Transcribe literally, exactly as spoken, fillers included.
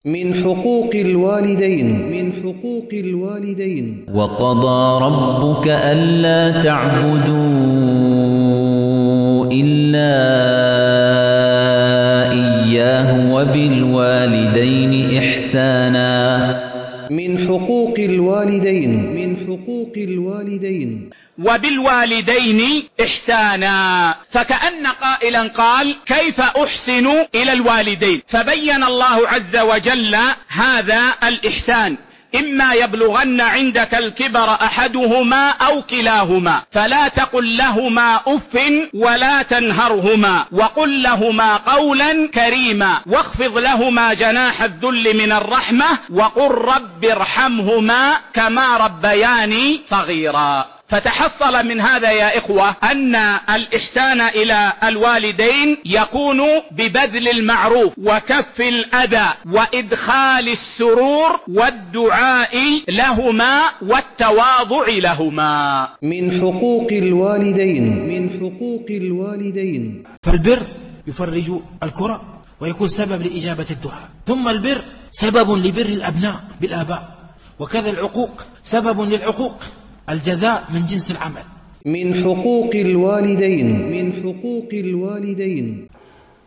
من حقوق الوالدين من حقوق الوالدين وقضى ربك ألا تعبدوا إلا إياه وبالوالدين إحسانا. من حقوق الوالدين من حقوق الوالدين وبالوالدين إحسانا. فكأن قائلا قال كيف أحسن إلى الوالدين، فبين الله عز وجل هذا الإحسان: إما يبلغن عندك الكبر أحدهما أو كلاهما فلا تقل لهما أف ولا تنهرهما وقل لهما قولا كريما واخفض لهما جناح الذل من الرحمة وقل رب ارحمهما كما ربياني صغيرا. فتحصل من هذا يا إخوة أن الإحسان إلى الوالدين يكون ببذل المعروف وكف الأذى وإدخال السرور والدعاء لهما والتواضع لهما. من حقوق الوالدين من حقوق الوالدين فالبر يفرج الكرة ويكون سبب لإجابة الدعاء، ثم البر سبب لبر الأبناء بالآباء، وكذا العقوق سبب للعقوق، الجزاء من جنس العمل. من حقوق الوالدين من حقوق الوالدين